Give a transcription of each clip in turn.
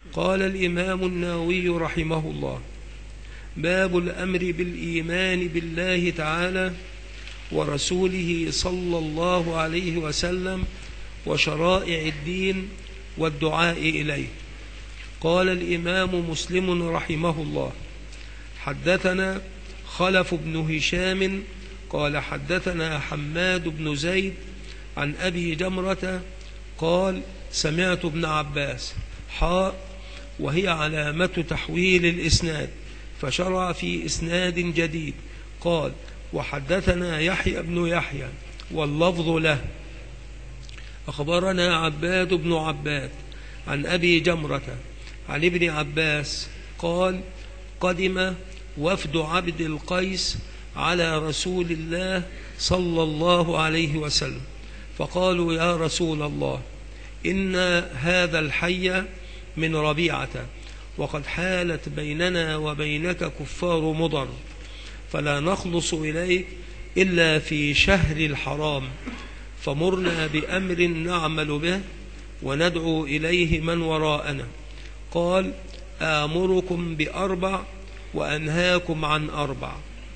قال الإمام النووي رحمه الله: باب الأمر بالإيمان بالله تعالى ورسوله صلى الله عليه وسلم وشرائع الدين والدعاء إليه. قال الإمام مسلم رحمه الله: حدثنا خلف بن هشام قال حدثنا حماد بن زيد عن أبي جمرة قال سمعت ابن عباس وهي علامة تحويل الإسناد، فشرع في إسناد جديد قال: وحدثنا يحيى بن يحيى واللفظ له أخبرنا عباد بن عباد عن أبي جمرة عن ابن عباس قال: قدم وفد عبد القيس على رسول الله صلى الله عليه وسلم، فقالوا: يا رسول الله، إن هذا الحي من ربيعة، وقد حالت بيننا وبينك كفار مضر، فلا نخلص إليك إلا في شهر الحرام، فمرنا بأمر نعمل به وندعو إليه من وراءنا. قال: آمركم بأربع وأنهاكم عن أربع: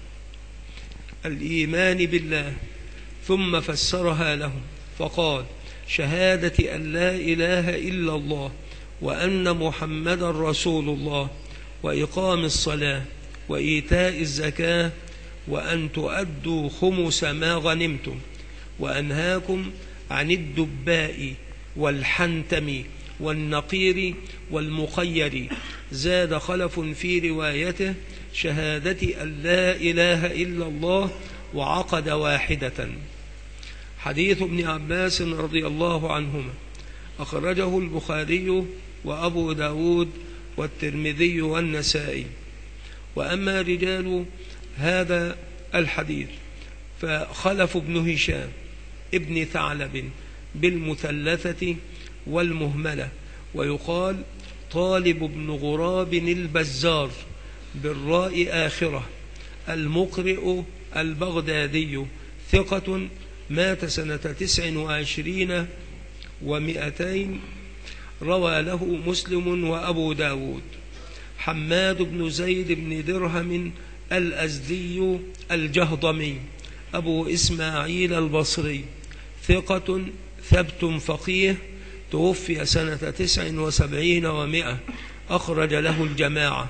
الإيمان بالله، ثم فسرها لهم فقال: شهادة أن لا إله إلا الله وأن محمدا رسول الله، وإقام الصلاة، وإيتاء الزكاة، وأن تؤدوا خمس ما غنمتم، وأنهاكم عن الدباء والحنتم والنقير والمخير. زاد خلف في روايته: شهادة أن لا إله إلا الله، وعقد واحدة. حديث ابن عباس رضي الله عنهما أخرجه البخاري وأبو داود والترمذي والنسائي. وأما رجال هذا الحديث فخلف بن هشام ابن ثعلب بالمثلثة والمهملة، ويقال طالب بن غراب البزار بالراء آخرة، المقرئ البغدادي، ثقة، مات سنة 29 و200، روى له مسلم وأبو داود. حماد بن زيد بن درهم الأزدي الجهضمي أبو إسماعيل البصري، ثقة ثبت فقيه، توفي سنة 79 و100، أخرج له الجماعة.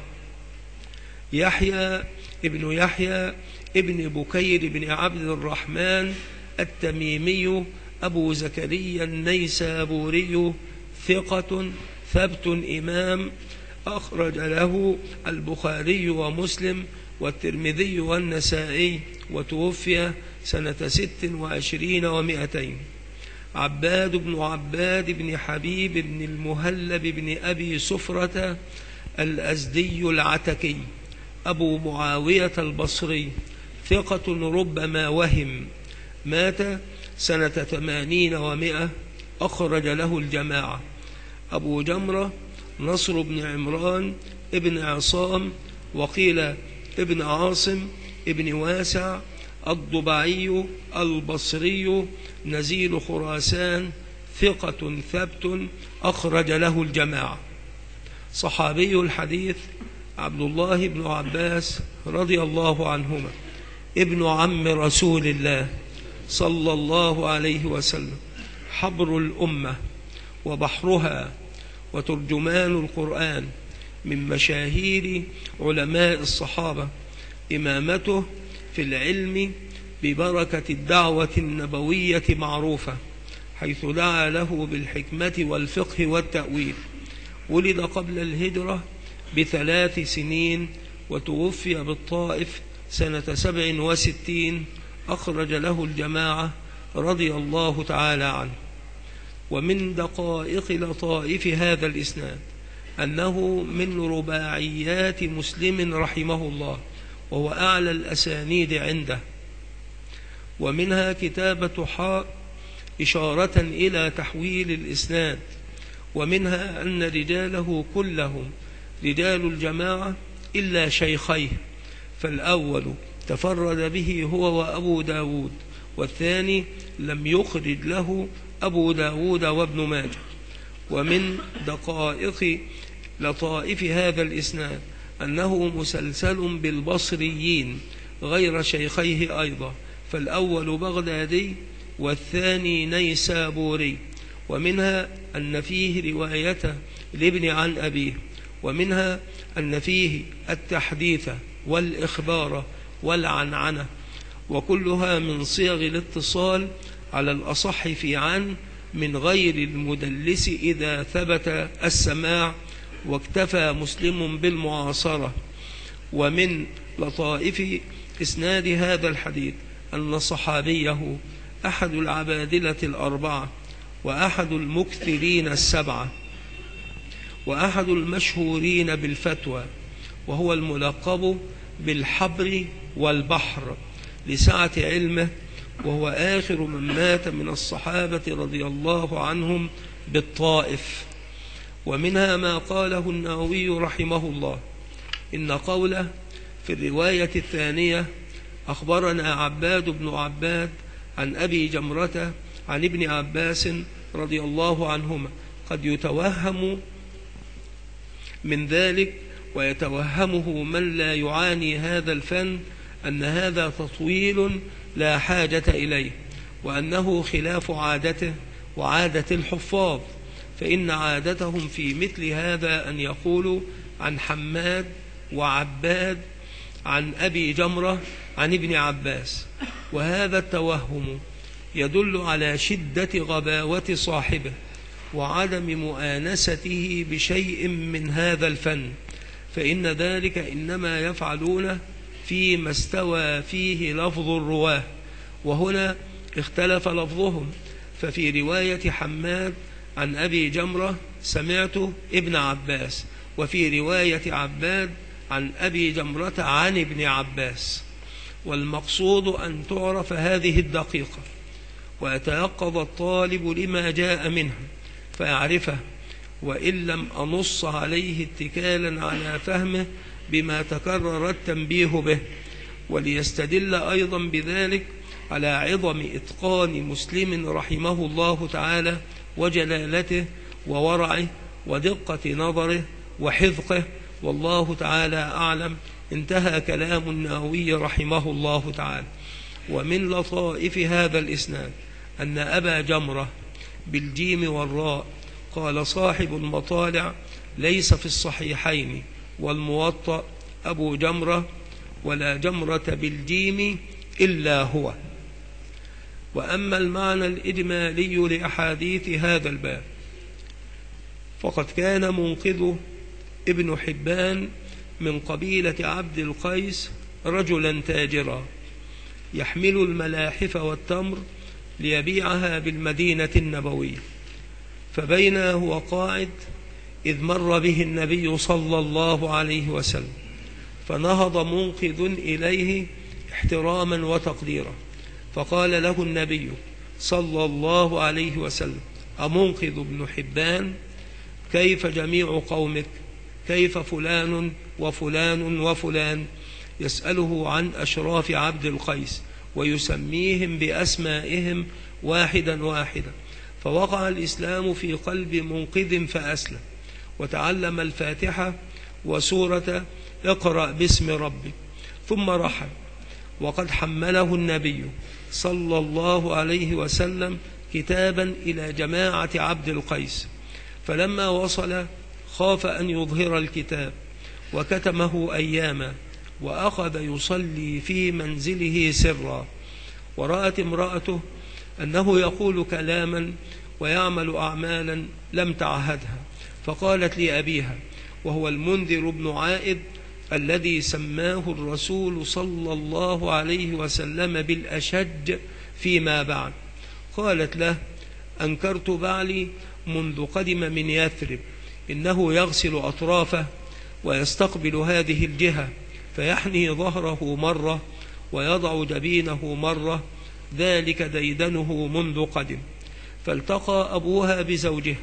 يحيى ابن يحيى ابن بكير بن عبد الرحمن التميمي أبو زكريا النيسابوري، ثقة ثبت إمام، أخرج له البخاري ومسلم والترمذي والنسائي، وتوفي سنة 26 و200. عباد بن عباد بن حبيب بن المهلب بن أبي سفرة الأزدي العتكي أبو معاوية البصري، ثقة ربما وهم، مات سنة 80 و100، أخرج له الجماعة. أبو جمرة نصر بن عمران ابن عصام، وقيل ابن عاصم ابن واسع الضبعي البصري، نزيل خراسان، ثقة ثبت، أخرج له الجماعة. صحابي الحديث عبد الله بن عباس رضي الله عنهما، ابن عم رسول الله صلى الله عليه وسلم، حبر الأمة وبحرها وترجمان القرآن، من مشاهير علماء الصحابة، إمامته في العلم ببركة الدعوة النبوية معروفة، حيث دعا له بالحكمة والفقه والتأويل. ولد قبل الهجرة ب3 سنين، وتوفي بالطائف سنة 67، أخرج له الجماعة رضي الله تعالى عنه. ومن دقائق لطائف هذا الإسناد أنه من رباعيات مسلم رحمه الله، وهو أعلى الأسانيد عنده. ومنها كتابة حاء إشارة إلى تحويل الإسناد. ومنها أن رجاله كلهم رجال الجماعة إلا شيخيه، فالأول تفرد به هو وأبو داود، والثاني لم يخرج له أبو داود وابن ماجه. ومن دقائق لطائف هذا الإسناد أنه مسلسل بالبصريين غير شيخيه أيضا، فالأول بغدادي والثاني نيسابوري. ومنها أن فيه رواية لابن عن أبيه، ومنها أن فيه التحديث والإخبار والعنعنة، وكلها من صيغ الاتصال على الأصح في عن من غير المدلس إذا ثبت السماع واكتفى مسلم بالمعاصرة. ومن لطائف إسناد هذا الحديث أن صحابيه أحد العبادلة الأربعة، وأحد المكثرين السبعة، وأحد المشهورين بالفتوى، وهو الملقب بالحبر والبحر لسعة علمه، وهو آخر من مات من الصحابة رضي الله عنهم بالطائف. ومنها ما قاله النووي رحمه الله إن قوله في الرواية الثانية أخبرنا عباد بن عباد عن أبي جمرة عن ابن عباس رضي الله عنهما قد يتوهم من ذلك، ويتوهمه من لا يعاني هذا الفن، أن هذا تطويل لا حاجة إليه، وأنه خلاف عادته وعادة الحفاظ، فإن عادتهم في مثل هذا أن يقولوا عن حماد وعباد عن أبي جمرة عن ابن عباس. وهذا التوهم يدل على شدة غباوة صاحبه وعدم مؤانسته بشيء من هذا الفن، فإن ذلك إنما يفعلونه فيما استوى فيه لفظ الرواه، وهنا اختلف لفظهم، ففي رواية حماد عن أبي جمرة سمعت ابن عباس، وفي رواية عباد عن أبي جمرة عن ابن عباس. والمقصود أن تعرف هذه الدقيقة، ويتيقظ الطالب لما جاء منها فيعرفه، وإن لم أنص عليه اتكالا على فهمه بما تكرر التنبيه به، وليستدل أيضا بذلك على عظم إتقان مسلم رحمه الله تعالى وجلالته وورعه ودقة نظره وحذقه، والله تعالى أعلم. انتهى كلام النووي رحمه الله تعالى. ومن لطائف هذا الإسناد أن أبا جمرة بالجيم والراء قال صاحب المطالع ليس في الصحيحين والموطأ أبو جمرة ولا جمرة بالجيم إلا هو. وأما المعنى الإجمالي لأحاديث هذا الباب فقد كان منقذ ابن حبان من قبيلة عبد القيس رجلا تاجرا يحمل الملاحف والتمر ليبيعها بالمدينة النبوية، فبين هو قاعد إذ مر به النبي صلى الله عليه وسلم، فنهض منقذ إليه احتراما وتقديرا، فقال له النبي صلى الله عليه وسلم أمنقذ ابن حبان؟ كيف جميع قومك؟ كيف فلان وفلان وفلان؟ يسأله عن أشراف عبد القيس ويسميهم بأسمائهم واحدا واحدا. فوقع الإسلام في قلب منقذ فأسلم، وتعلم الفاتحة وسورة اقرأ باسم ربك، ثم رحل. وقد حمله النبي صلى الله عليه وسلم كتابا إلى جماعة عبد القيس، فلما وصل خاف أن يظهر الكتاب وكتمه أياما، وأخذ يصلي في منزله سرا. ورأت امرأته أنه يقول كلاما ويعمل أعمالا لم تعهدها، فقالت لأبيها وهو المنذر بن عائد الذي سماه الرسول صلى الله عليه وسلم بالأشج فيما بعد، قالت له أنكرت بعلي منذ قدم من يثرب، إنه يغسل أطرافه ويستقبل هذه الجهة فيحني ظهره مرة ويضع جبينه مرة، ذلك ديدنه منذ قدم. فالتقى أبوها بزوجها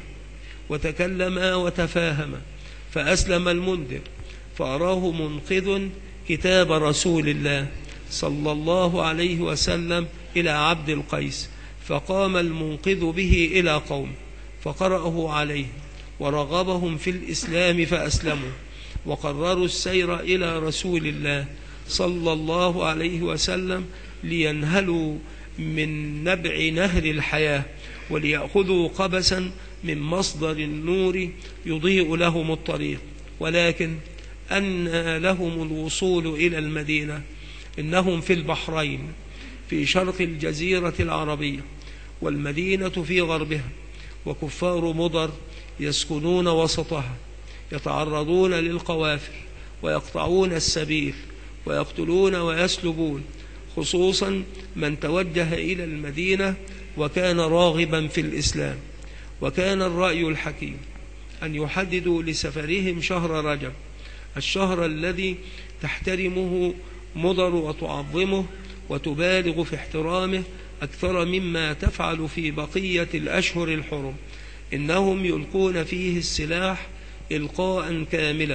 وتكلما وتفاهما، فأسلم المنذر فأراه منقذ كتاب رسول الله صلى الله عليه وسلم إلى عبد القيس، فقام المنقذ به إلى قوم فقرأه عليه، ورغبهم في الإسلام فأسلموا، وقرروا السير إلى رسول الله صلى الله عليه وسلم لينهلوا من نبع نهر الحياة، وليأخذوا قبسا من مصدر النور يضيء لهم الطريق. ولكن أن لهم الوصول إلى المدينة؟ إنهم في البحرين في شرق الجزيرة العربية، والمدينة في غربها، وكفار مضر يسكنون وسطها، يتعرضون للقوافل ويقطعون السبيل ويقتلون ويسلبون، خصوصا من توجه إلى المدينة وكان راغبا في الإسلام. وكان الرأي الحكيم أن يحددوا لسفرهم شهر رجب، الشهر الذي تحترمه مضر وتعظمه وتبالغ في احترامه أكثر مما تفعل في بقية الأشهر الحرم. إنهم يلقون فيه السلاح إلقاء كاملا،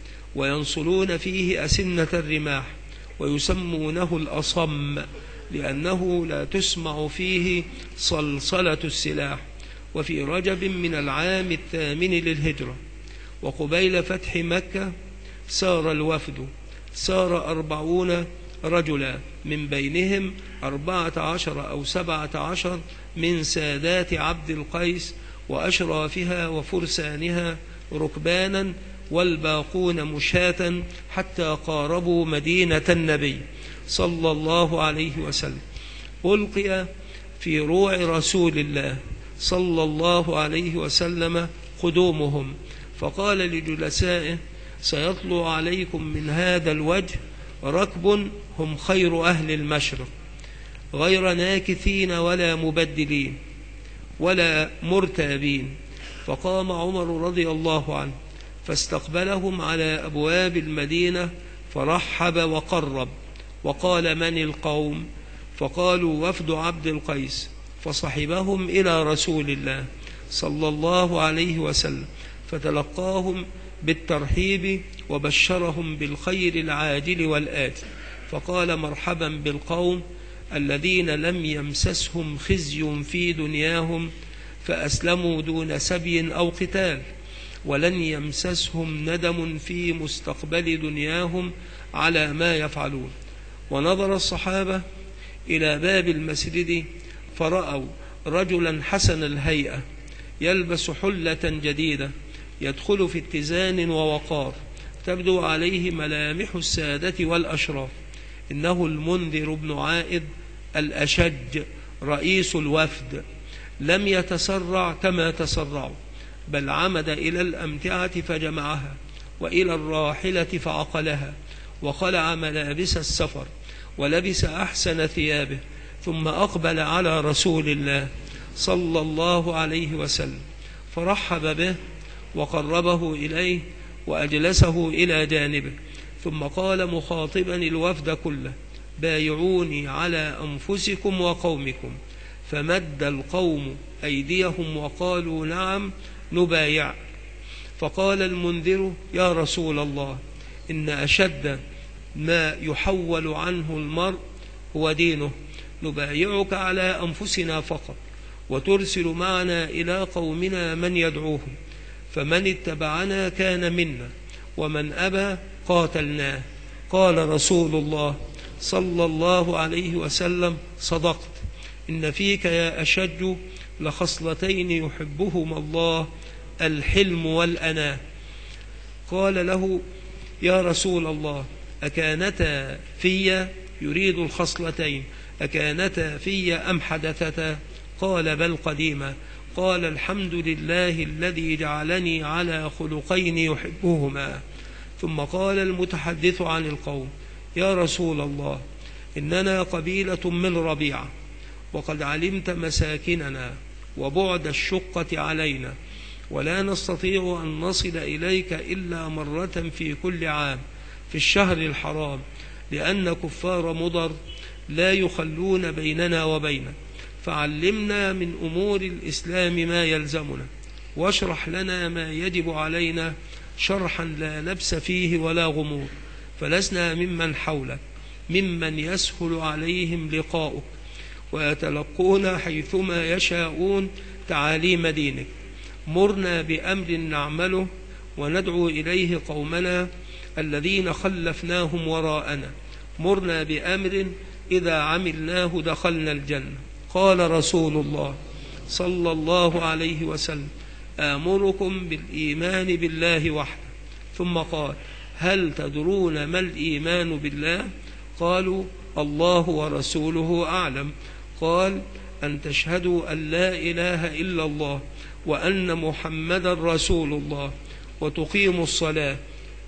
وينصلون فيه أسنة الرماح، ويسمونه الأصم لأنه لا تسمع فيه صلصلة السلاح. وفي رجب من العام 8 للهجرة، وقبيل فتح مكة، سار الوفد، سار 40 رجلا، من بينهم 14 أو 17 من سادات عبد القيس وأشرافها وفرسانها ركبانا، والباقون مشاة، حتى قاربوا مدينة النبي صلى الله عليه وسلم. ألقي في روع رسول الله صلى الله عليه وسلم قدومهم، فقال لجلسائه: سيطلع عليكم من هذا الوجه ركب هم خير أهل المشرق، غير ناكثين ولا مبدلين ولا مرتابين. فقام عمر رضي الله عنه فاستقبلهم على أبواب المدينة، فرحب وقرب، وقال: من القوم؟ فقالوا: وفد عبد القيس. فصحبهم إلى رسول الله صلى الله عليه وسلم، فتلقاهم بالترحيب وبشرهم بالخير العاجل والآتي، فقال: مرحبا بالقوم الذين لم يمسسهم خزي في دنياهم فأسلموا دون سبي أو قتال، ولن يمسسهم ندم في مستقبل دنياهم على ما يفعلون. ونظر الصحابة إلى باب المسجد فرأوا رجلا حسن الهيئة يلبس حلة جديدة، يدخل في اتزان ووقار، تبدو عليه ملامح السادة والأشراف. إنه المنذر بن عائد الأشج رئيس الوفد. لم يتسرع كما تسرعوا، بل عمد إلى الأمتعة فجمعها، وإلى الراحلة فعقلها، وخلع ملابس السفر، ولبس أحسن ثيابه، ثم أقبل على رسول الله صلى الله عليه وسلم، فرحب به وقربه إليه وأجلسه إلى جانبه، ثم قال مخاطبا الوفد كله: بايعوني على أنفسكم وقومكم. فمد القوم أيديهم وقالوا: نعم نبايع. فقال المنذر: يا رسول الله، إن أشد ما يحول عنه المرء هو دينه، نبايعك على أنفسنا فقط، وترسل معنا إلى قومنا من يدعوهم، فمن اتبعنا كان منا، ومن أبى قاتلناه. قال رسول الله صلى الله عليه وسلم: صدقت، إن فيك يا أشج لخصلتين يحبهما الله، الحلم والأناة. قال له: يا رسول الله، أكانتا في، يريد الخصلتين، أكانتا في أم حدثتا؟ قال: بل قديما. قال: الحمد لله الذي جعلني على خلقين يحبهما. ثم قال المتحدث عن القوم: يا رسول الله، إننا قبيلة من ربيعة، وقد علمت مساكننا وبعد الشقة علينا، ولا نستطيع أن نصل إليك إلا مرة في كل عام في الشهر الحرام، لأن كفار مضر لا يخلون بيننا وبينك، فعلمنا من أمور الإسلام ما يلزمنا، واشرح لنا ما يجب علينا شرحا لا لبس فيه ولا غموض، فلسنا ممن حولك ممن يسهل عليهم لقاؤك، ويتلقون حيثما يشاءون تعاليم دينك. مرنا بأمر نعمله وندعو إليه قومنا الذين خلفناهم وراءنا، مرنا بأمر إذا عملناه دخلنا الجنة. قال رسول الله صلى الله عليه وسلم: آمركم بالإيمان بالله وحده. ثم قال: هل تدرون ما الإيمان بالله؟ قالوا: الله ورسوله أعلم. قال: أن تشهدوا أن لا إله إلا الله وأن محمدا رسول الله، وتقيموا الصلاة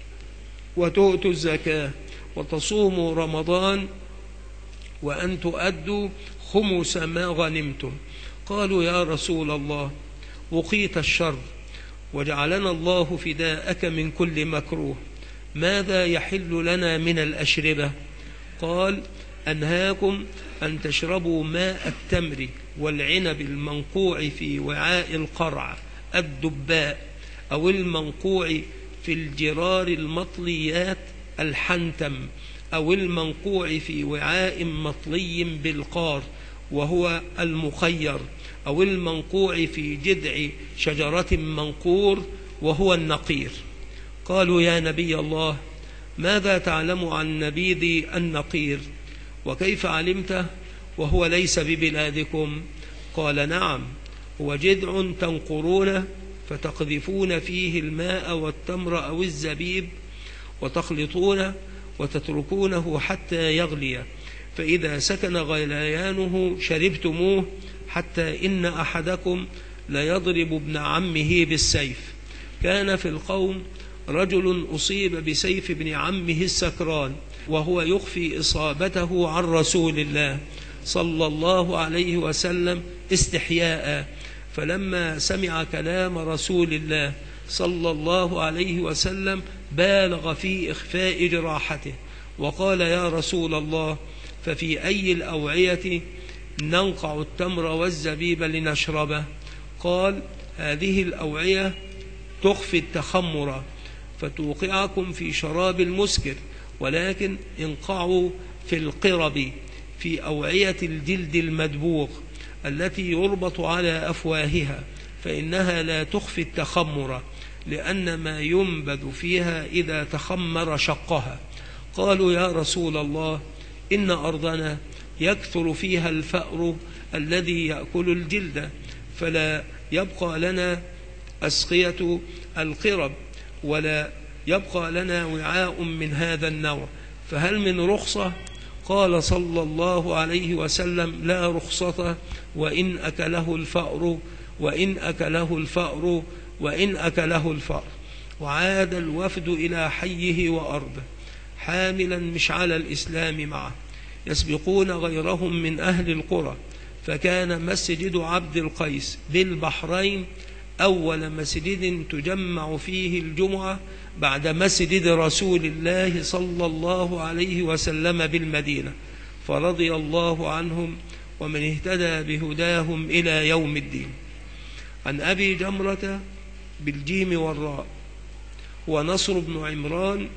وتؤتوا الزكاة وتصوموا رمضان، وأن تؤدوا خمس ما غنمتم. قالوا: يا رسول الله، وقيت الشر وجعلنا الله فداءك من كل مكروه، ماذا يحل لنا من الأشربة؟ قال: أنهاكم أن تشربوا ماء التمر والعنب المنقوع في وعاء القرع الدباء، أو المنقوع في الجرار المطليات الحنتم، أو المنقوع في وعاء مطلي بالقار وهو المخير، أو المنقوع في جذع شجرة منقور وهو النقير. قالوا: يا نبي الله، ماذا تعلم عن نبيذ النقير؟ وكيف علمته وهو ليس ببلادكم؟ قال: نعم، هو جذع تنقرونه فتقذفون فيه الماء والتمر أو الزبيب وتخلطونه وتتركونه حتى يغلي، فإذا سكن غليانه شربتموه، حتى إن أحدكم ليضرب ابن عمه بالسيف. كان في القوم رجل أصيب بسيف ابن عمه السكران وهو يخفي إصابته عن رسول الله صلى الله عليه وسلم استحياء، فلما سمع كلام رسول الله صلى الله عليه وسلم بالغ في إخفاء جراحته، وقال: يا رسول الله، ففي أي الأوعية ننقع التمر والزبيب لنشربه؟ قال: هذه الأوعية تخفي التخمر فتوقعكم في شراب المسكر، ولكن انقعوا في القرب في أوعية الجلد المدبوغ التي يربط على أفواهها، فإنها لا تخفي التخمر، لأن ما ينبذ فيها إذا تخمر شقها. قالوا: يا رسول الله، إن أرضنا يكثر فيها الفأر الذي يأكل الجلد، فلا يبقى لنا أسقية القرب ولا يبقى لنا وعاء من هذا النوع، فهل من رخصة؟ قال صلى الله عليه وسلم: لا رخصة وإن أكله الفأر، وإن أكله الفأر، وإن أكله الفأر. وعاد الوفد إلى حيه وأرضه حاملا مشعل الإسلام معه، يسبقون غيرهم من أهل القرى، فكان مسجد عبد القيس بالبحرين أول مسجد تجمع فيه الجمعة بعد مسجد رسول الله صلى الله عليه وسلم بالمدينة، فرضي الله عنهم ومن اهتدى بهداهم إلى يوم الدين. عن أبي جمرة بالجيم والراء هو نصر بن عمران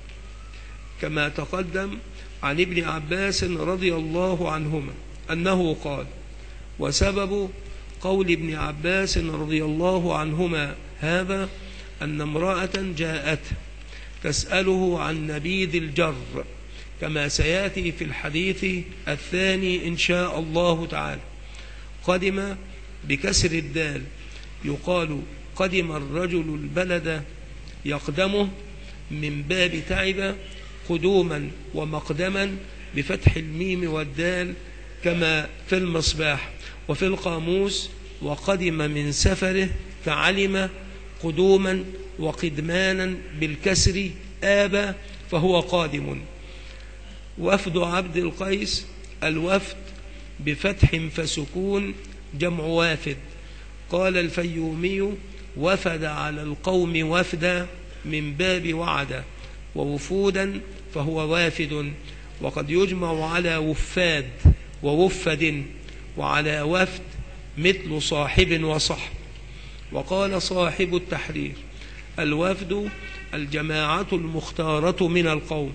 كما تقدم، عن ابن عباس رضي الله عنهما أنه قال: وسبب قول ابن عباس رضي الله عنهما هذا أن امرأة جاءته تسأله عن نبيذ الجر، كما سيأتي في الحديث الثاني إن شاء الله تعالى. قدم بكسر الدال، يقال قدم الرجل البلد يقدمه من باب تعب قدوما ومقدما بفتح الميم والدال كما في المصباح. وفي القاموس: وقدم من سفره فعلم قدوما وقدمانا بالكسر آبا فهو قادم. وفد عبد القيس الوفد بفتح فسكون جمع وافد. قال الفيومي: وفد على القوم وفدا من باب وعد، ووفودا فهو وافد، وقد يجمع على وفاد ووفد وعلى وفد مثل صاحب وصحب. وقال صاحب التحرير: الوفد الجماعة المختارة من القوم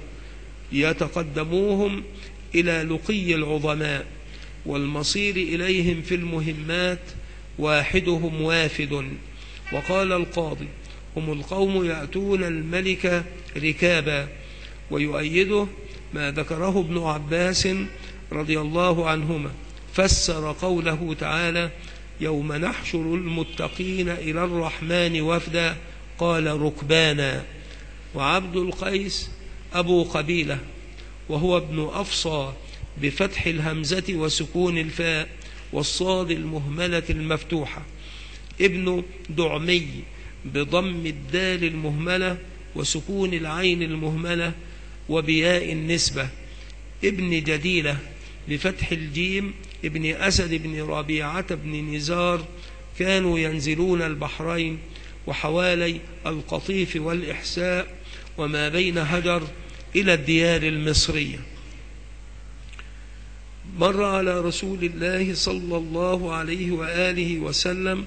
يتقدموهم إلى لقي العظماء والمصير إليهم في المهمات، واحدهم وافد. وقال القاضي: هم القوم يأتون الملك ركابا. ويؤيده ما ذكره ابن عباس رضي الله عنهما، فسر قوله تعالى: يوم نحشر المتقين إلى الرحمن وفدا، قال: ركبانا. وعبد القيس أبو قبيلة، وهو ابن أفصى بفتح الهمزة وسكون الفاء والصاد المهملة المفتوحة، ابن دعمي بضم الدال المهملة وسكون العين المهملة وبياء النسبة، ابن جديلة بفتح الجيم، ابن أسد بن ربيعة بن نزار، كانوا ينزلون البحرين وحوالي القطيف والإحساء وما بين هجر إلى الديار المصرية. مر على رسول الله صلى الله عليه وآله وسلم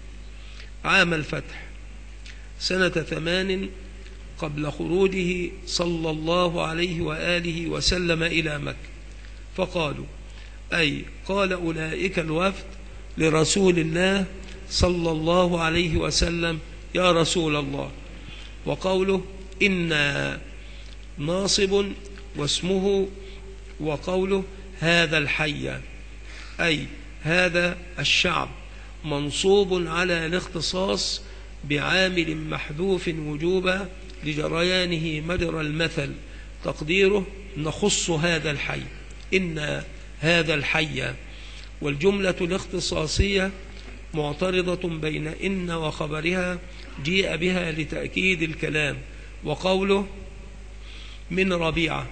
عام الفتح سنة 8 قبل خروجه صلى الله عليه وآله وسلم إلى مكة، فقالوا، أي قال أولئك الوفد لرسول الله صلى الله عليه وسلم: يا رسول الله. وقوله إنا ناصب واسمه، وقوله هذا الحي، أي هذا الشعب، منصوب على الاختصاص بعامل محذوف وجوبا لجريانه مجرى المثل، تقديره نخص هذا الحي، إن هذا الحي. والجملة الاختصاصية معترضة بين إن وخبرها، جيء بها لتأكيد الكلام. وقوله من ربيعة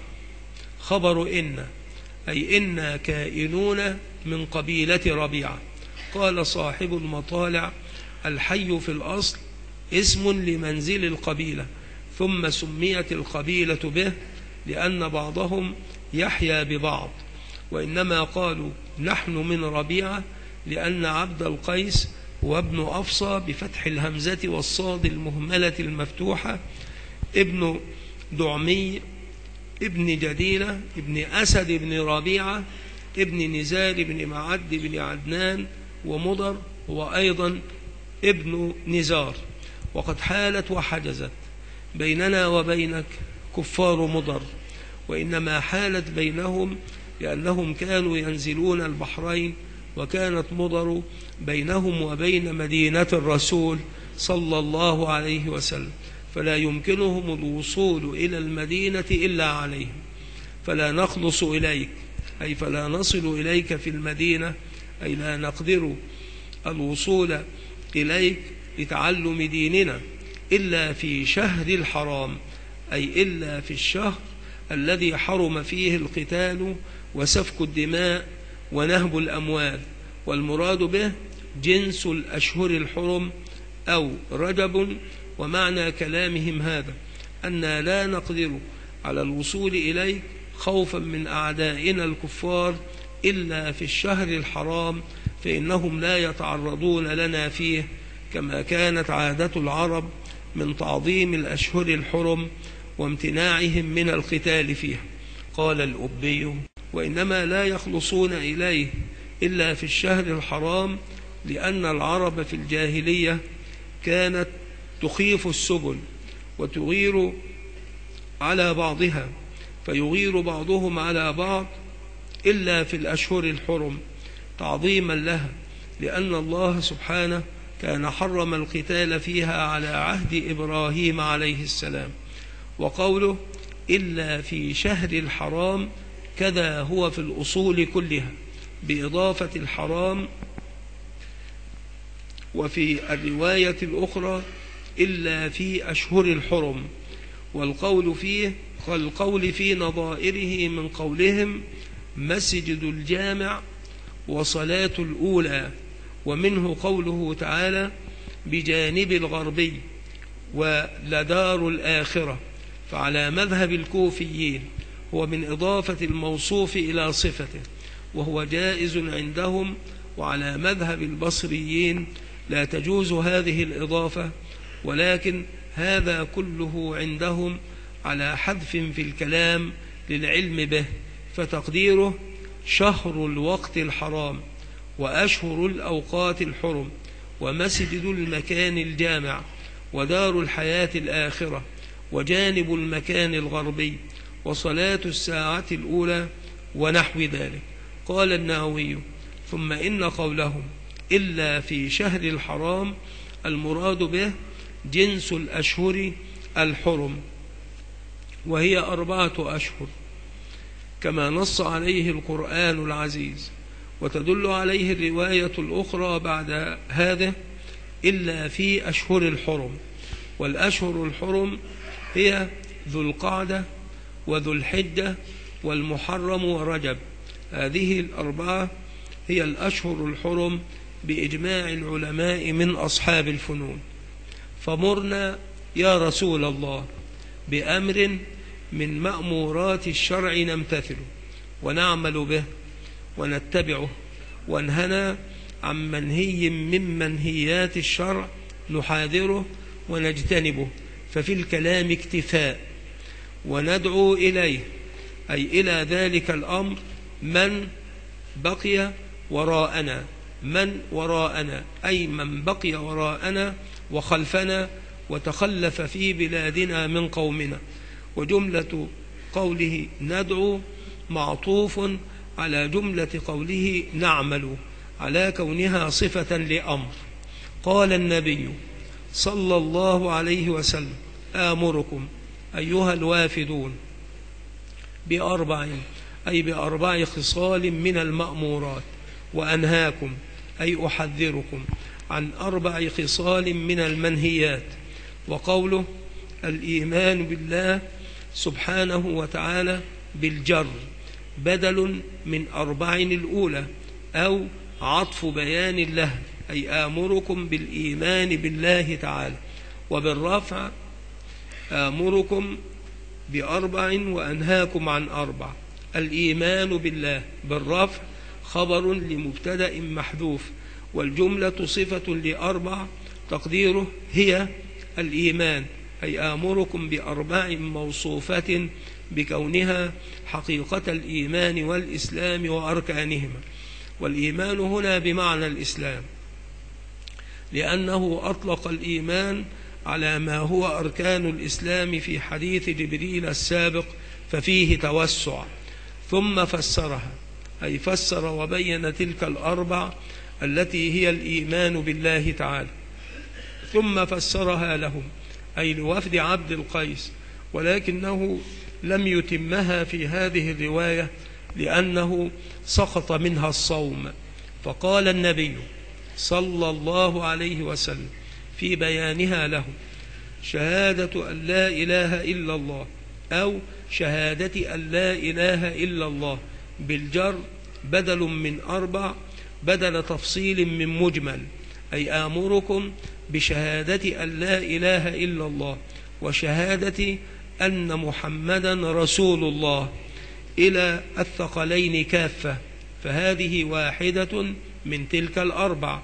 خبر إن، أي إنا كائنون من قبيلة ربيعة. قال صاحب المطالع: الحي في الأصل اسم لمنزل القبيلة، ثم سميت القبيلة به لأن بعضهم يحيا ببعض. وإنما قالوا نحن من ربيعة لأن عبد القيس هو ابن أفصى بفتح الهمزة والصاد المهملة المفتوحة، ابن دعمي، ابن جديلة، ابن أسد بن ربيعة، ابن نزار بن معد بن عدنان، ومضر هو أيضا ابن نزار. وقد حالت وحجزت بيننا وبينك كفار مضر، وإنما حالت بينهم لأنهم كانوا ينزلون البحرين، وكانت مضر بينهم وبين مدينة الرسول صلى الله عليه وسلم، فلا يمكنهم الوصول إلى المدينة إلا عليهم، فلا نخلص إليك، أي فلا نصل إليك في المدينة، أي لا نقدر الوصول إليك لتعلم ديننا إلا في شهر الحرام، أي إلا في الشهر الذي حرم فيه القتال وسفك الدماء ونهب الأموال. والمراد به جنس الأشهر الحرم أو رجب. ومعنى كلامهم هذا أننا لا نقدر على الوصول إليك خوفا من أعدائنا الكفار إلا في الشهر الحرام، فإنهم لا يتعرضون لنا فيه كما كانت عادة العرب من تعظيم الأشهر الحرم وامتناعهم من القتال فيها. قال الأبي: وإنما لا يخلصون إليه إلا في الشهر الحرام لأن العرب في الجاهلية كانت تخيف السبل وتغير على بعضها، فيغير بعضهم على بعض إلا في الأشهر الحرم تعظيما لها، لأن الله سبحانه كان حرم القتال فيها على عهد إبراهيم عليه السلام. وقوله إلا في شهر الحرام كذا هو في الأصول كلها بإضافة الحرام. وفي الرواية الأخرى إلا في أشهر الحرم. والقول فيه كالقول في نظائره من قولهم مسجد الجامع وصلاة الأولى، ومنه قوله تعالى بجانب الغربي ولدار الآخرة، فعلى مذهب الكوفيين هو من إضافة الموصوف إلى صفته، وهو جائز عندهم. وعلى مذهب البصريين لا تجوز هذه الإضافة، ولكن هذا كله عندهم على حذف في الكلام للعلم به، فتقديره شهر الوقت الحرام وأشهر الأوقات الحرم ومسجد المكان الجامع ودار الحياة الآخرة وجانب المكان الغربي وصلاة الساعة الأولى ونحو ذلك. قال النووي: ثم إن قولهم إلا في شهر الحرام المراد به جنس الأشهر الحرم، وهي 4 أشهر كما نص عليه القرآن العزيز. وتدل عليه الرواية الأخرى بعد هذا: إلا في أشهر الحرم. والأشهر الحرم هي ذو القعدة وذو الحجة والمحرم ورجب. هذه 4 هي الأشهر الحرم بإجماع العلماء من أصحاب الفنون. فمرنا يا رسول الله بأمر من مأمورات الشرع نمتثله ونعمل به ونتبعه، وانهنا عن منهي من منهيات الشرع نحاذره ونجتنبه، ففي الكلام اكتفاء وندعو إليه، أي إلى ذلك الأمر من بقي وراءنا. من وراءنا أي من بقي وراءنا وخلفنا وتخلف في بلادنا من قومنا. وجملة قوله ندعو معطوف على جملة قوله نعمل على كونها صفة لأمر. قال النبي صلى الله عليه وسلم: آمركم أيها الوافدون ب4 أي ب4 خصال من المأمورات، وأنهاكم أي أحذركم عن 4 خصال من المنهيات. وقوله الإيمان بالله سبحانه وتعالى بالجر بدل من 4 الأولى، أو عطف بيان له، أي آمركم بالإيمان بالله تعالى. وبالرفع آمركم ب4 وأنهاكم عن 4. الإيمان بالله بالرفع خبر لمبتدأ محذوف، والجملة صفة ل4 تقديره هي الإيمان، أي آمركم ب4 موصوفة بكونها حقيقة الإيمان والإسلام وأركانهما. والإيمان هنا بمعنى الإسلام، لأنه أطلق الإيمان على ما هو أركان الإسلام في حديث جبريل السابق ففيه توسع، ثم فسرها، أي فسر وبين تلك 4 التي هي الإيمان بالله تعالى، ثم فسرها لهم أي لوفد عبد القيس، ولكنه لم يتمها في هذه الرواية لأنه سقط منها الصوم. فقال النبي صلى الله عليه وسلم في بيانها لهم: شهادة أن لا إله إلا الله، أو شهادة أن لا إله إلا الله بالجر بدل من 4 بدل تفصيل من مجمل، أي آمركم بشهادة أن لا إله إلا الله وشهادة أن محمدا رسول الله إلى الثقلين كافة، فهذه واحدة من تلك 4.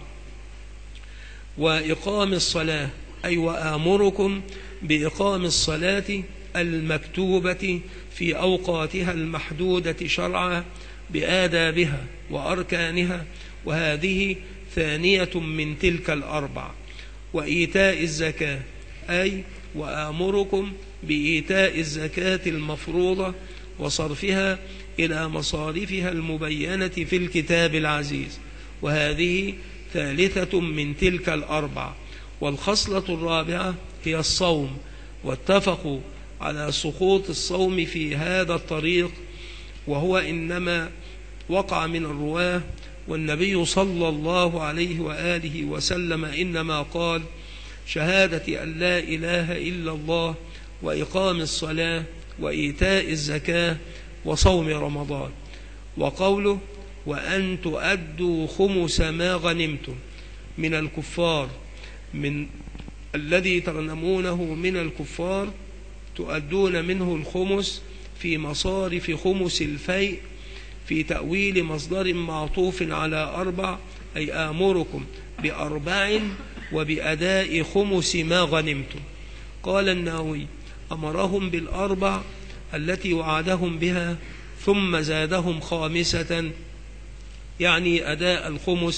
وإقام الصلاة أي وآمركم بإقام الصلاة المكتوبة في أوقاتها المحدودة شرعا بآدابها وأركانها، وهذه ثانية من تلك 4. وإيتاء الزكاة أي وآمركم بإيتاء الزكاة المفروضة وصرفها إلى مصارفها المبينة في الكتاب العزيز، وهذه ثالثة من تلك 4. والخصلة الرابعة هي الصوم، واتفقوا على سقوط الصوم في هذا الطريق، وهو إنما وقع من الرواه، والنبي صلى الله عليه وآله وسلم إنما قال: شهادة أن لا إله إلا الله وإقام الصلاة وإيتاء الزكاة وصوم رمضان. وقوله: وأن تؤدوا خمس ما غنمتم من الكفار، من الذي تغنمونه من الكفار تؤدون منه الخمس في مصارف خمس الفيء، في تأويل مصدر معطوف على 4، أي آمركم ب4 وبأداء خمس ما غنمتم. قال النووي: أمرهم بال4 التي وعدهم بها، ثم زادهم 5، يعني أداء الخمس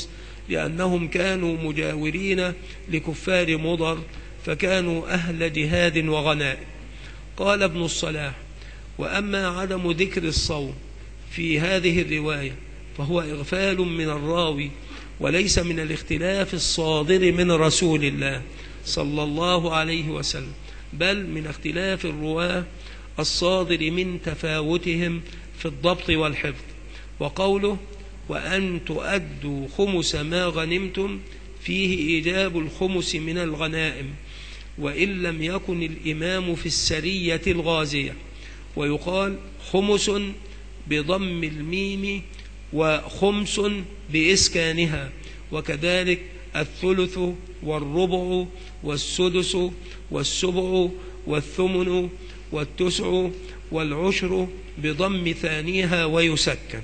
لأنهم كانوا مجاورين لكفار مضر، فكانوا أهل جهاد وغنائم. قال ابن الصلاح: وأما عدم ذكر الصوم في هذه الرواية فهو إغفال من الراوي، وليس من الاختلاف الصادر من رسول الله صلى الله عليه وسلم، بل من اختلاف الرواة الصادر من تفاوتهم في الضبط والحفظ. وقوله: وأن تؤدوا خمس ما غنمتم، فيه إيجاب الخمس من الغنائم، وإن لم يكن الإمام في السرية الغازية. ويقال خمس بضم الميم وخمس بإسكانها، وكذلك الثلث والربع والسدس والسبع والثمن والتسع والعشر بضم ثانيها ويسكن.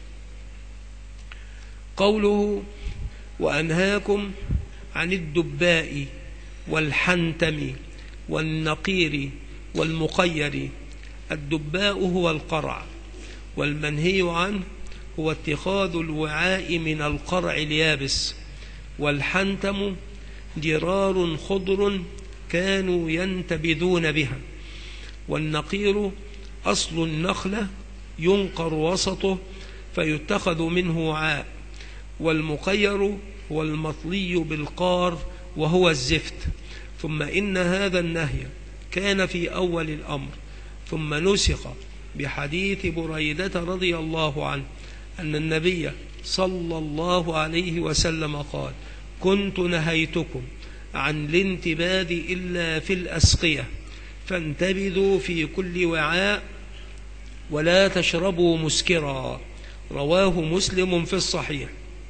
قوله: وأنهاكم عن الدباء والحنتم والنقير والمقير. الدباء هو القرع، والمنهي عنه هو اتخاذ الوعاء من القرع اليابس. والحنتم جرار خضر كانوا ينتبذون بها. والنقير أصل النخلة ينقر وسطه فيتخذ منه وعاء. والمقير هو المطلي بالقار وهو الزفت. ثم إن هذا النهي كان في أول الأمر، ثم نسخ بحديث بريدة رضي الله عنه أن النبي صلى الله عليه وسلم قال: كنت نهيتكم عن الانتباذ إلا في الأسقية، فانتبذوا في كل وعاء ولا تشربوا مسكرا. رواه مسلم في الصحيح.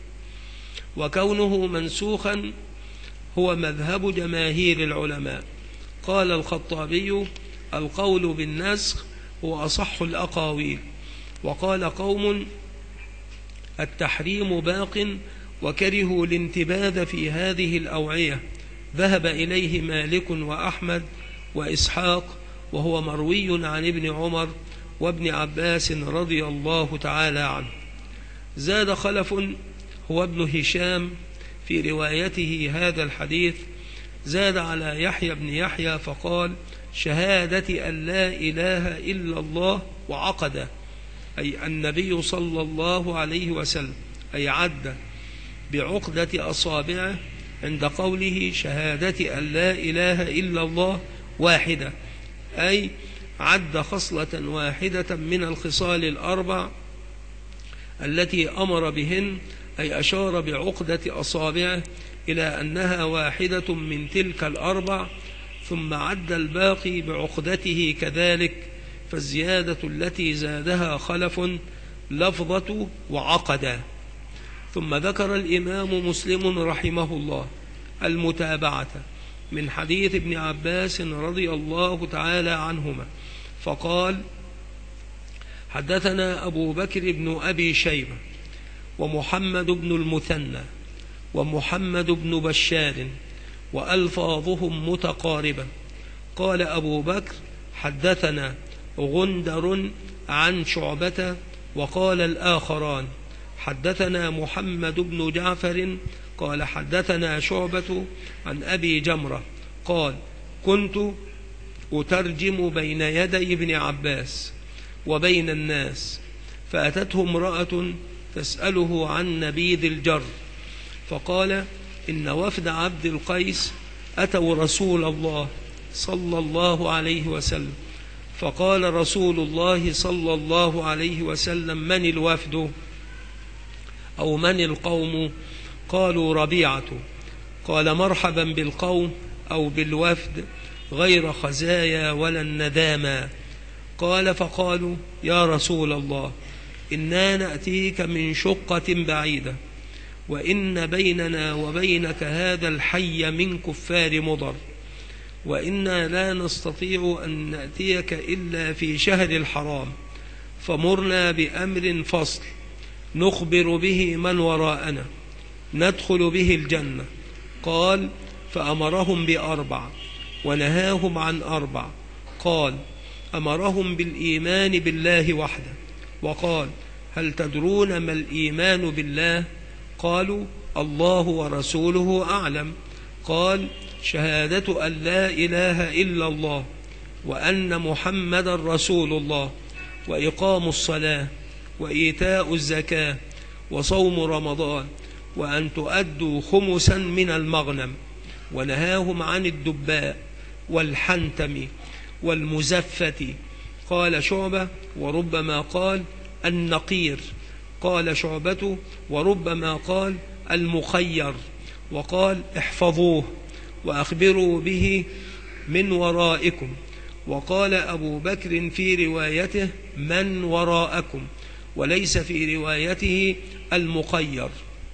وكونه منسوخا هو مذهب جماهير العلماء. قال الخطابي: القول بالنسخ هو أصح الأقاويل. وقال قوم: التحريم باق، وكرهوا الانتباذ في هذه الأوعية. ذهب إليه مالك وأحمد وإسحاق، وهو مروي عن ابن عمر وابن عباس رضي الله تعالى عنه. زاد خلف هو ابن هشام في روايته هذا الحديث، زاد على يحيى بن يحيى فقال: شهادة أن لا إله إلا الله وعقد، أي النبي صلى الله عليه وسلم، أي عد بعقدة أصابعه عند قوله شهادة أن لا إله إلا الله واحدة، أي عد خصلة واحدة من الخصال الأربع التي أمر بهن، أي أشار بعقدة أصابعه إلى أنها واحدة من تلك الأربع، ثم عد الباقي بعقدته كذلك. فالزيادة التي زادها خلف لفظة وعقدا. ثم ذكر الإمام مسلم رحمه الله المتابعة من حديث ابن عباس رضي الله تعالى عنهما، فقال: حدثنا أبو بكر بن أبي شيبة ومحمد بن المثنى ومحمد بن بشار، وألفاظهم متقاربة. قال أبو بكر: حدثنا غندر عن شعبة. وقال الآخران: حدثنا محمد بن جعفر قال حدثنا شعبة عن أبي جمرة قال: كنت أترجم بين يدي ابن عباس وبين الناس، فأتته امرأة تسأله عن نبيذ الجر، فقال: إن وفد عبد القيس أتوا رسول الله صلى الله عليه وسلم. فقال رسول الله صلى الله عليه وسلم: من الوفد أو من القوم؟ قالوا: ربيعة. قال: مرحبا بالقوم أو بالوفد، غير خزايا ولا النداما. قال: فقالوا: يا رسول الله، إنا نأتيك من شقة بعيدة، وإن بيننا وبينك هذا الحي من كفار مضر، وإنا لا نستطيع أن نأتيك إلا في شهر الحرام، فمرنا بأمر فصل نخبر به من وراءنا ندخل به الجنة. قال: فأمرهم ب4 ونهاهم عن 4. قال: أمرهم بالإيمان بالله وحده. وقال: هل تدرون ما الإيمان بالله؟ قالوا: الله ورسوله أعلم. قال: شهادة أن لا إله إلا الله وأن محمد رسول الله وإقام الصلاة وإيتاء الزكاة وصوم رمضان وأن تؤدوا خمسا من المغنم. ونهاهم عن الدباء والحنتم والمزفة. قال شعبة: وربما قال النقير. قال شعبة: وربما قال المخير. وقال: احفظوه وأخبروا به من ورائكم. وقال أبو بكر في روايته: من وراءكم، وليس في روايته المخير.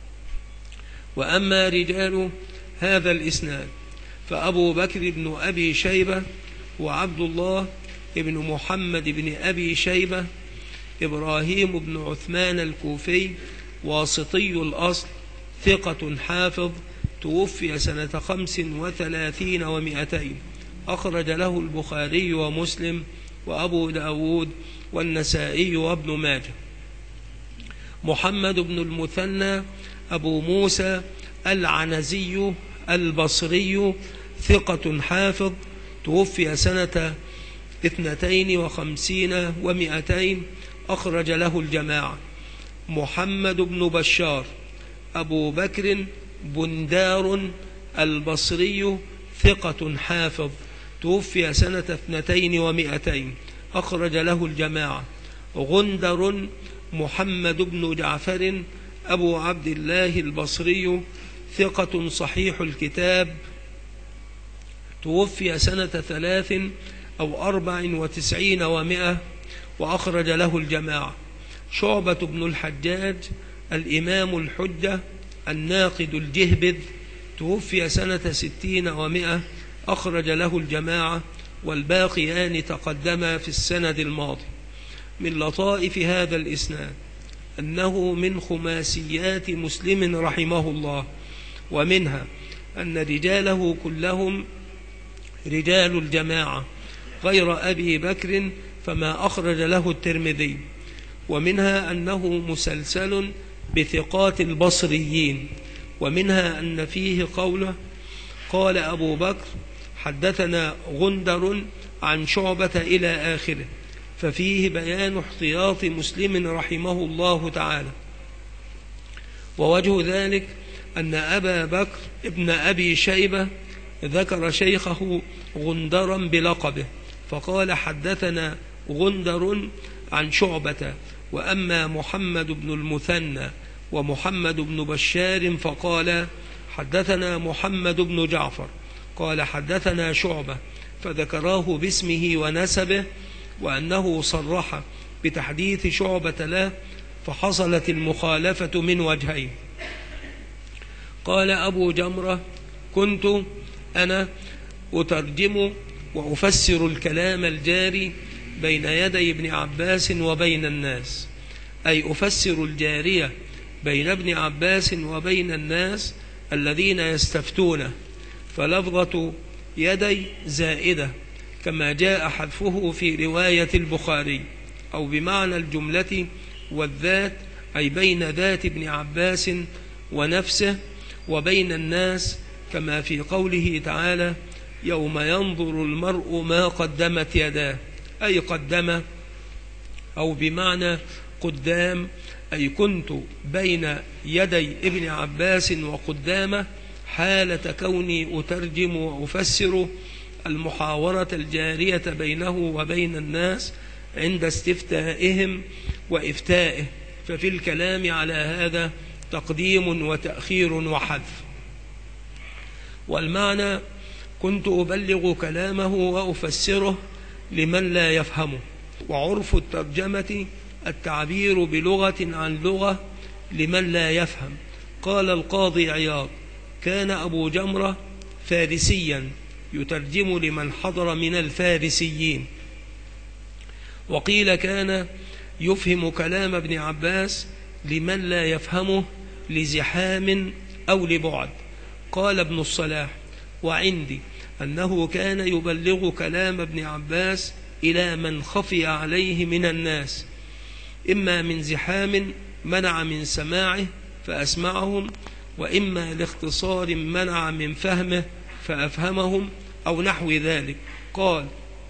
وأما رجال هذا الإسناد فأبو بكر بن أبي شيبة وعبد الله بن محمد بن أبي شيبة، إبراهيم بن عثمان الكوفي واسطي الأصل، ثقة حافظ، توفي سنة 35 و200، أخرج له البخاري ومسلم وأبو داود والنسائي وابن ماجه. محمد بن المثنى أبو موسى العنزي البصري، ثقة حافظ، توفي سنة 52 و200، أخرج له الجماعة. محمد بن بشار أبو بكر بندار البصري، ثقة حافظ، توفي سنة 2 و200، أخرج له الجماعة. غندر محمد بن جعفر أبو عبد الله البصري، ثقة صحيح الكتاب، توفي سنة 93 أو 94 و100، وأخرج له الجماعة. شعبة بن الحجاج الإمام الحجة الناقد الجهبذ، توفي سنة 60 و100، أخرج له الجماعة، والباقيان تقدما في السند الماضي. من لطائف هذا الإسناد أنه من خماسيات مسلم رحمه الله، ومنها أن رجاله كلهم رجال الجماعة غير أبي بكر فما أخرج له الترمذي. ومنها أنه مسلسل بثقات البصريين. ومنها أن فيه قوله: قال أبو بكر حدثنا غندر عن شعبة إلى آخره، ففيه بيان احتياط مسلم رحمه الله تعالى. ووجه ذلك أن أبا بكر ابن أبي شيبة ذكر شيخه غندرا بلقبه، فقال: حدثنا غندر عن شعبة. وأما محمد بن المثنى ومحمد بن بشار فقال: حدثنا محمد بن جعفر قال: حدثنا شعبة، فذكراه باسمه ونسبه، وأنه صرح بتحديث شعبة له، فحصلت المخالفة من وجهين. قال أبو جمرة: كنت أنا أترجم وأفسر الكلام الجاري بين يدي ابن عباس وبين الناس، أي أفسر الجارية بين ابن عباس وبين الناس الذين يستفتونه، فلفظة يدي زائدة كما جاء حذفه في رواية البخاري، أو بمعنى الجملة والذات، أي بين ذات ابن عباس ونفسه وبين الناس، كما في قوله تعالى: يوم ينظر المرء ما قدمت يداه، أي قدم، أو بمعنى قدام، أي كنت بين يدي ابن عباس وقدامه حالة كوني أترجم وأفسر المحاورة الجارية بينه وبين الناس عند استفتائهم وإفتائه، ففي الكلام على هذا تقديم وتأخير وحذف. والمعنى: كنت أبلغ كلامه وأفسره لمن لا يفهمه. وعرف الترجمة التعبير بلغة عن لغة لمن لا يفهم. قال القاضي عياض: كان أبو جمرة فارسيا يترجم لمن حضر من الفارسيين. وقيل كان يفهم كلام ابن عباس لمن لا يفهمه لزحام أو لبعد. قال ابن الصلاح: وعندي أنه كان يبلغ كلام ابن عباس إلى من خفي عليه من الناس، إما من زحام منع من سماعه فأسمعهم، وإما لاختصار منع من فهمه فأفهمهم أو نحو ذلك. قال: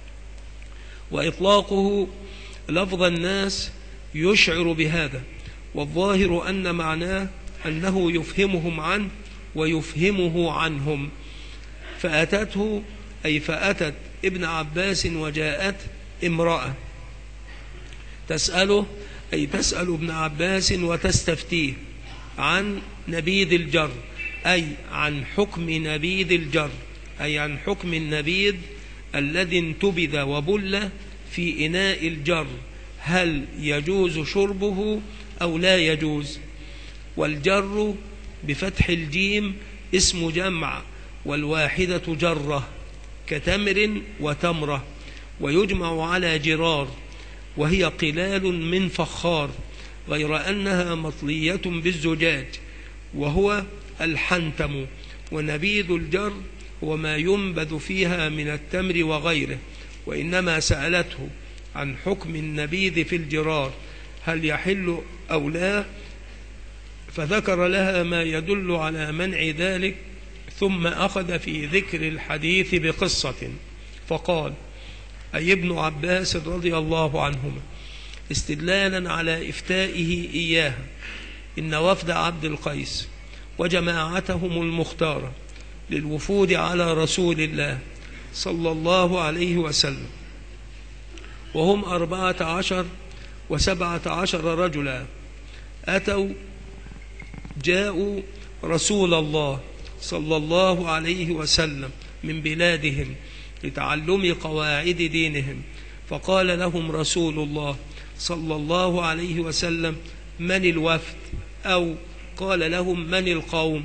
وإطلاقه لفظ الناس يشعر بهذا، والظاهر أن معناه أنه يفهمهم عنه ويفهمه عنهم. فأتته أي فأتت ابن عباس وجاءت امرأة تسأله، أي تسأل ابن عباس وتستفتيه عن نبيذ الجر، أي عن حكم نبيذ الجر، أي عن حكم النبيذ الذي انتبذ وبل في إناء الجر، هل يجوز شربه أو لا يجوز. والجر بفتح الجيم اسم جمع، والواحدة جرة كتمر وتمرة، ويجمع على جرار، وهي قلال من فخار، غير أنها مطلية بالزجاج وهو الحنتم. ونبيذ الجر هو ما ينبذ فيها من التمر وغيره. وإنما سألته عن حكم النبيذ في الجرار هل يحل أو لا، فذكر لها ما يدل على منع ذلك، ثم أخذ في ذكر الحديث بقصة فقال: أي ابن عباس رضي الله عنهما استدلالا على إفتائه إياها: إن وفد عبد القيس وجماعتهم المختارة للوفود على رسول الله صلى الله عليه وسلم، وهم 14 و17 رجلا، جاءوا رسول الله صلى الله عليه وسلم من بلادهم لتعلم قواعد دينهم، فقال لهم رسول الله صلى الله عليه وسلم: من الوفد؟ أو قال لهم: من القوم؟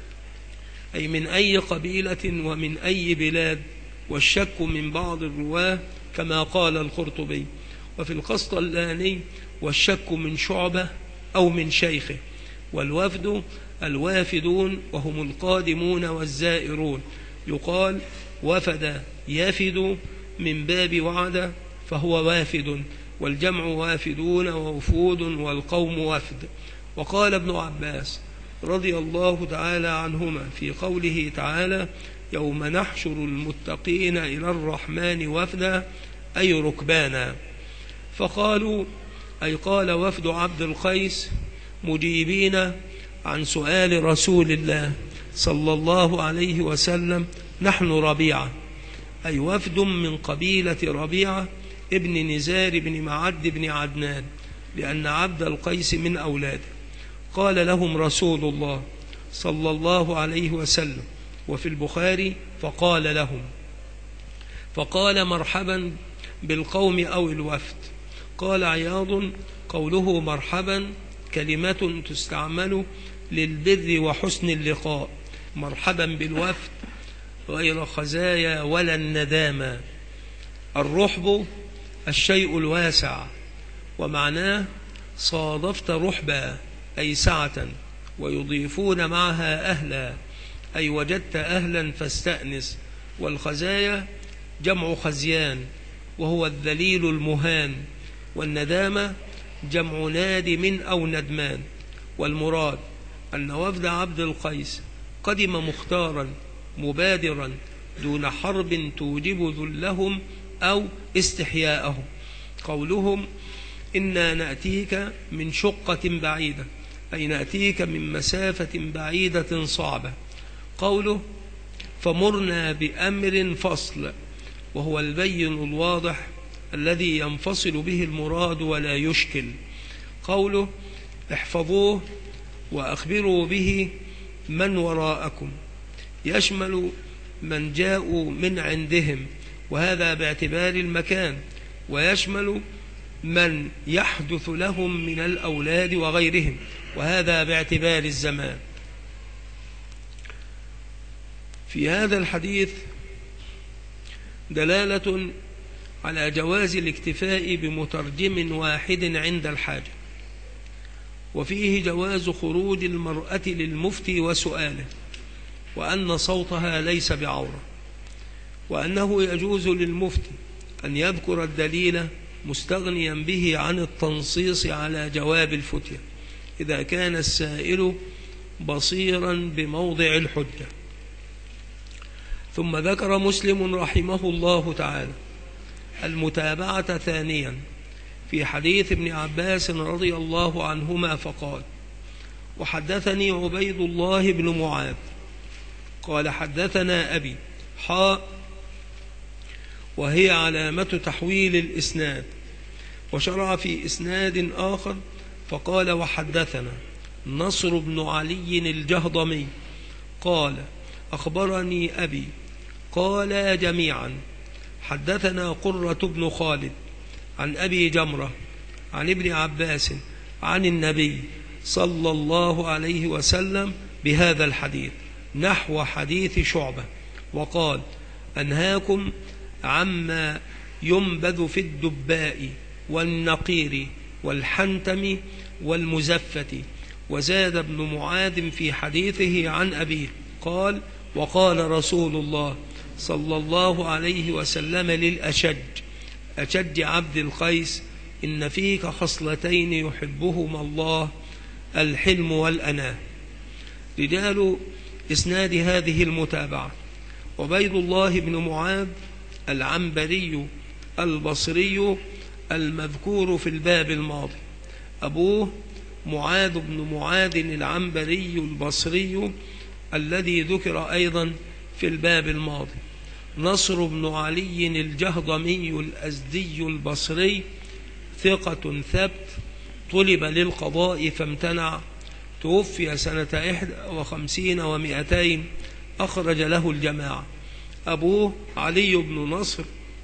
أي من أي قبيلة ومن أي بلاد؟ والشك من بعض الرواه كما قال القرطبي. وفي القسطلاني: والشك من شعبة أو من شيخه. والوفد الوافدون وهم القادمون والزائرون، يقال وفد يفد من باب وعد فهو وافد، والجمع وافدون ووفود، والقوم وفد. وقال ابن عباس رضي الله تعالى عنهما في قوله تعالى: يوم نحشر المتقين إلى الرحمن وفدا، أي ركبانا. فقالوا، أي قال وفد عبد القيس مجيبين عن سؤال رسول الله صلى الله عليه وسلم: نحن ربيعة، أي وفد من قبيلة ربيعة ابن نزار بن معد بن عدنان، لأن عبد القيس من أولاده. قال لهم رسول الله صلى الله عليه وسلم، وفي البخاري: فقال لهم. فقال: مرحبا بالقوم أو الوفد. قال عياض: قوله مرحبا كلمة تستعمل للبر وحسن اللقاء، مرحبا بالوفد غير خزايا ولا الندامة. الرحب الشيء الواسع، ومعناه صادفت رحبا أي سعة، ويضيفون معها أهلا أي وجدت أهلا فاستأنس. والخزايا جمع خزيان وهو الذليل المهان، والندامة جمع نادم أو ندمان. والمراد أن وفد عبد القيس قدم مختارا مبادرا دون حرب توجب ذلهم أو استحياءهم. قولهم: إنا نأتيك من شقة بعيدة، أي نأتيك من مسافة بعيدة صعبة. قوله: فمرنا بأمر فصل، وهو البين الواضح الذي ينفصل به المراد ولا يشكل. قوله: احفظوه وأخبروا به من وراءكم، يشمل من جاءوا من عندهم، وهذا باعتبار المكان، ويشمل من يحدث لهم من الأولاد وغيرهم، وهذا باعتبار الزمان. في هذا الحديث دلالة على جواز الاكتفاء بمترجم واحد عند الحاجة، وفيه جواز خروج المرأة للمفتي وسؤاله، وأن صوتها ليس بعورة، وأنه يجوز للمفتي أن يذكر الدليل مستغنيا به عن التنصيص على جواب الفتية إذا كان السائل بصيرا بموضع الحجة. ثم ذكر مسلم رحمه الله تعالى المتابعة ثانيا في حديث ابن عباس رضي الله عنهما فقال: وحدثني عبيد الله بن معاذ قال حدثنا أبي وهي علامة تحويل الإسناد، وشرع في إسناد آخر فقال: وحدثنا نصر بن علي الجهضمي قال أخبرني أبي قال جميعا حدثنا قرة بن خالد عن أبي جمرة عن ابن عباس عن النبي صلى الله عليه وسلم بهذا الحديث نحو حديث شعبة، وقال: أنهاكم عما ينبذ في الدباء والنقير والحنتم والمزفة. وزاد ابن معاذ في حديثه عن أبيه قال: وقال رسول الله صلى الله عليه وسلم للأشج عبد القيس: إن فيك خصلتين يحبهما الله، الحلم والأناة. رجال إسناد هذه المتابعة: عبيد الله بن معاذ العنبري البصري المذكور في الباب الماضي، أبوه معاذ بن معاذ العنبري البصري الذي ذكر أيضا في الباب الماضي. نصر بن علي الجهضمي الأزدي البصري ثقة ثبت، طلب للقضاء فامتنع، توفي سنة 51 و200، أخرج له الجماعة. أبوه علي بن نصر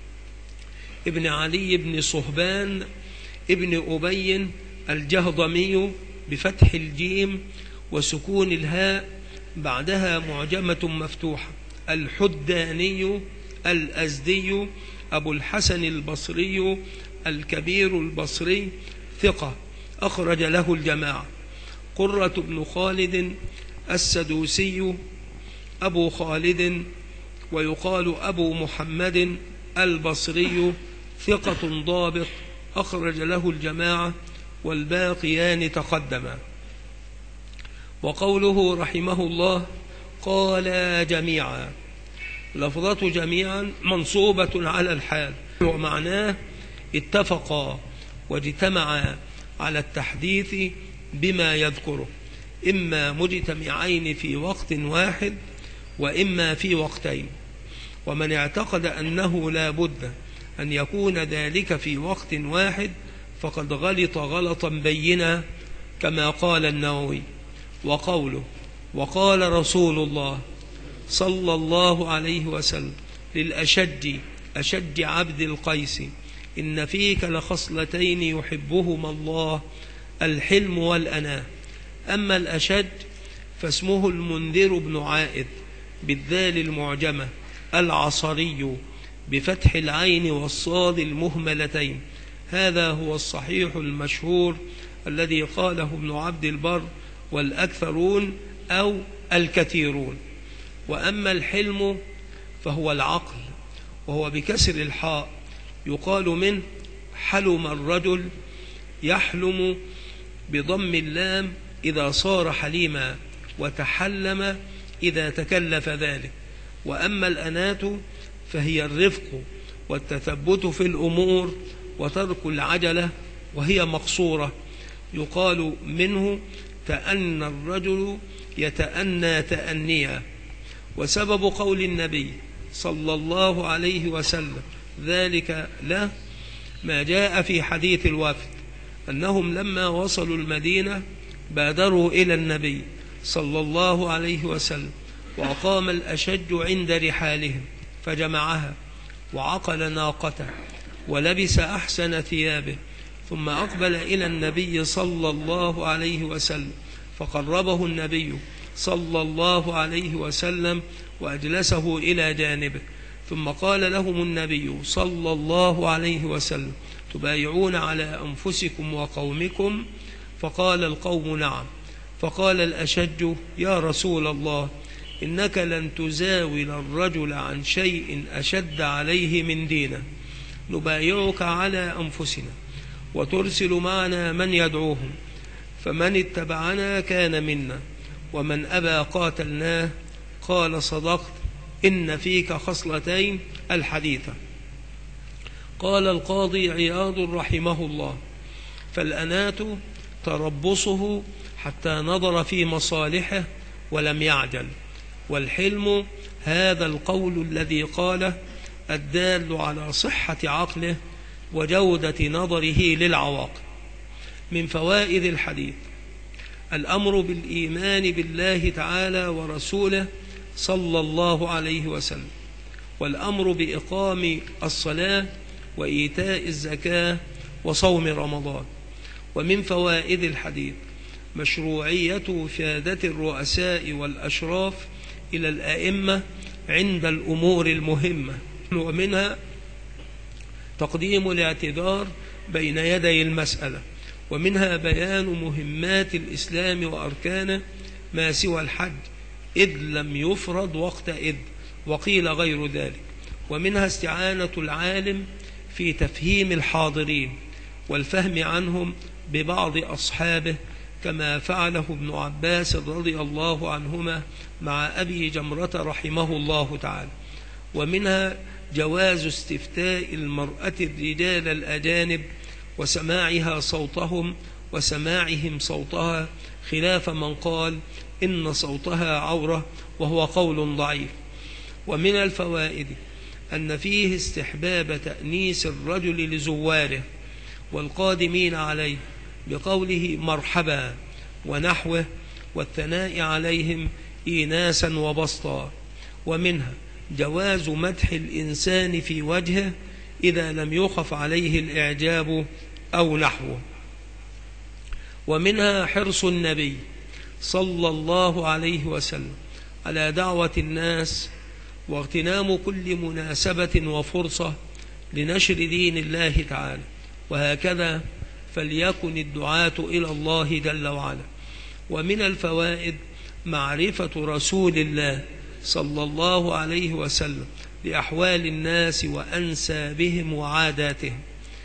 ابن علي بن صهبان ابن أبي الجهضمي بفتح الجيم وسكون الهاء بعدها معجمة مفتوحة، الحداني الأزدي أبو الحسن البصري الكبير البصري ثقة، أخرج له الجماعة. قرة بن خالد السدوسي أبو خالد ويقال أبو محمد البصري ثقة ضابط، أخرج له الجماعة، والباقيان تقدما. وقوله رحمه الله قال جميعا، لفظة جميعا منصوبة على الحال، ومعناه اتفقا واجتمعا على التحديث بما يذكره، إما مجتمعين في وقت واحد وإما في وقتين. ومن اعتقد أنه لا بد أن يكون ذلك في وقت واحد فقد غلط غلطا بينا، كما قال النووي. وقوله وقال رسول الله صلى الله عليه وسلم أشج عبد القيس: إن فيك لخصلتين يحبهما الله، الحلم والأناة. أما الأشج فاسمه المنذر بن عائذ بالذال المعجمة العصري بفتح العين والصاد المهملتين. هذا هو الصحيح المشهور الذي قاله ابن عبد البر والأكثرون أو الكثيرون. وأما الحلم فهو العقل، وهو بكسر الحاء، يقال منه حلم الرجل، يحلم بضم اللام إذا صار حليما، وتحلم إذا تكلف ذلك. وأما الأناة فهي الرفق والتثبت في الأمور وترك العجلة، وهي مقصورة، يقال منه تأنى الرجل يتأنى تأنيا. وسبب قول النبي صلى الله عليه وسلم ذلك له ما جاء في حديث الوفد، أنهم لما وصلوا المدينة بادروا إلى النبي صلى الله عليه وسلم، وأقام الأشج عند رحالهم فجمعها وعقل ناقته ولبس أحسن ثيابه، ثم أقبل إلى النبي صلى الله عليه وسلم فقربه النبي صلى الله عليه وسلم وأجلسه إلى جانبه، ثم قال لهم النبي صلى الله عليه وسلم: تبايعون على أنفسكم وقومكم؟ فقال القوم: نعم. فقال الأشج: يا رسول الله، إنك لن تزاول الرجل عن شيء أشد عليه من دينه، نبايعك على أنفسنا وترسل معنا من يدعوهم، فمن اتبعنا كان منا ومن أبى قاتلناه. قال صدقت، إن فيك خصلتين. الحديثة. قال القاضي عياض رحمه الله: فالأنات تربصه حتى نظر في مصالحه ولم يعجل، والحلم هذا القول الذي قاله الدال على صحة عقله وجودة نظره للعواقب. من فوائد الحديث: الأمر بالإيمان بالله تعالى ورسوله صلى الله عليه وسلم، والأمر بإقام الصلاة وإيتاء الزكاة وصوم رمضان. ومن فوائد الحديث مشروعية وفادة الرؤساء والأشراف إلى الأئمة عند الأمور المهمة، ومنها تقديم الاعتذار بين يدي المسألة، ومنها بيان مهمات الإسلام وأركانه ما سوى الحج إذ لم يفرض وقتئذ، وقيل غير ذلك. ومنها استعانة العالم في تفهيم الحاضرين والفهم عنهم ببعض أصحابه كما فعله ابن عباس رضي الله عنهما مع أبي جمرة رحمه الله تعالى. ومنها جواز استفتاء المرأة الرجال الأجانب وسماعها صوتهم وسماعهم صوتها، خلاف من قال إن صوتها عورة، وهو قول ضعيف. ومن الفوائد أن فيه استحباب تأنيس الرجل لزواره والقادمين عليه بقوله مرحبا ونحوه، والثناء عليهم إيناسا وبسطا. ومنها جواز مدح الإنسان في وجهه إذا لم يخف عليه الإعجاب أو نحوه. ومنها حرص النبي صلى الله عليه وسلم على دعوة الناس واغتنام كل مناسبة وفرصة لنشر دين الله تعالى، وهكذا فليكن الدعاة إلى الله جل وعلا. ومن الفوائد معرفة رسول الله صلى الله عليه وسلم لأحوال الناس وأنسابهم وعاداتهم.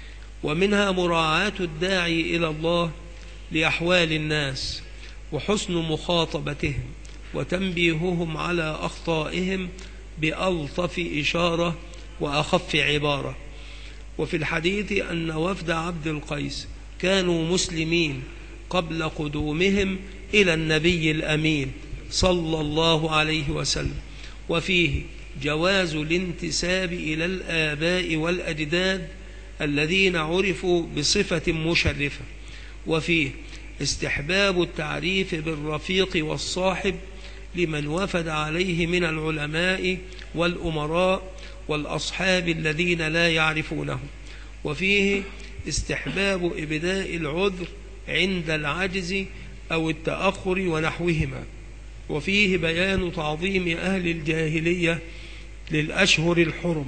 ومنها مراعاة الداعي إلى الله لأحوال الناس وحسن مخاطبتهم وتنبيههم على أخطائهم بألطف إشارة وأخف عبارة. وفي الحديث أن وفد عبد القيس كانوا مسلمين قبل قدومهم إلى النبي الأمين صلى الله عليه وسلم، وفيه جواز الانتساب إلى الآباء والأجداد الذين عرفوا بصفة مشرفة، وفيه استحباب التعريف بالرفيق والصاحب لمن وفد عليه من العلماء والأمراء والأصحاب الذين لا يعرفونهم، وفيه استحباب إبداء العذر عند العجز أو التأخر ونحوهما، وفيه بيان تعظيم أهل الجاهلية للأشهر الحرم،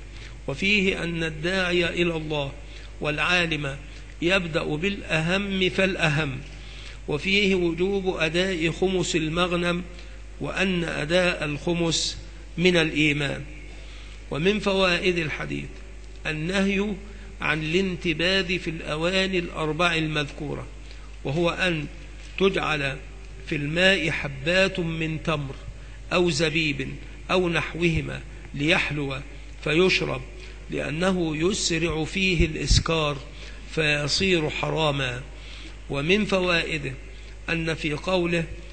وفيه أن الداعي إلى الله والعالم يبدأ بالأهم فالأهم، وفيه وجوب أداء خمس المغنم وأن أداء الخمس من الإيمان. ومن فوائد الحديث النهي عن الانتباذ في الأواني الأربع المذكورة، وهو أن تجعل في الماء حبات من تمر أو زبيب أو نحوهما ليحلو فيشرب، لأنه يسرع فيه الإسكار فيصير حراما. ومن فوائده أن في قوله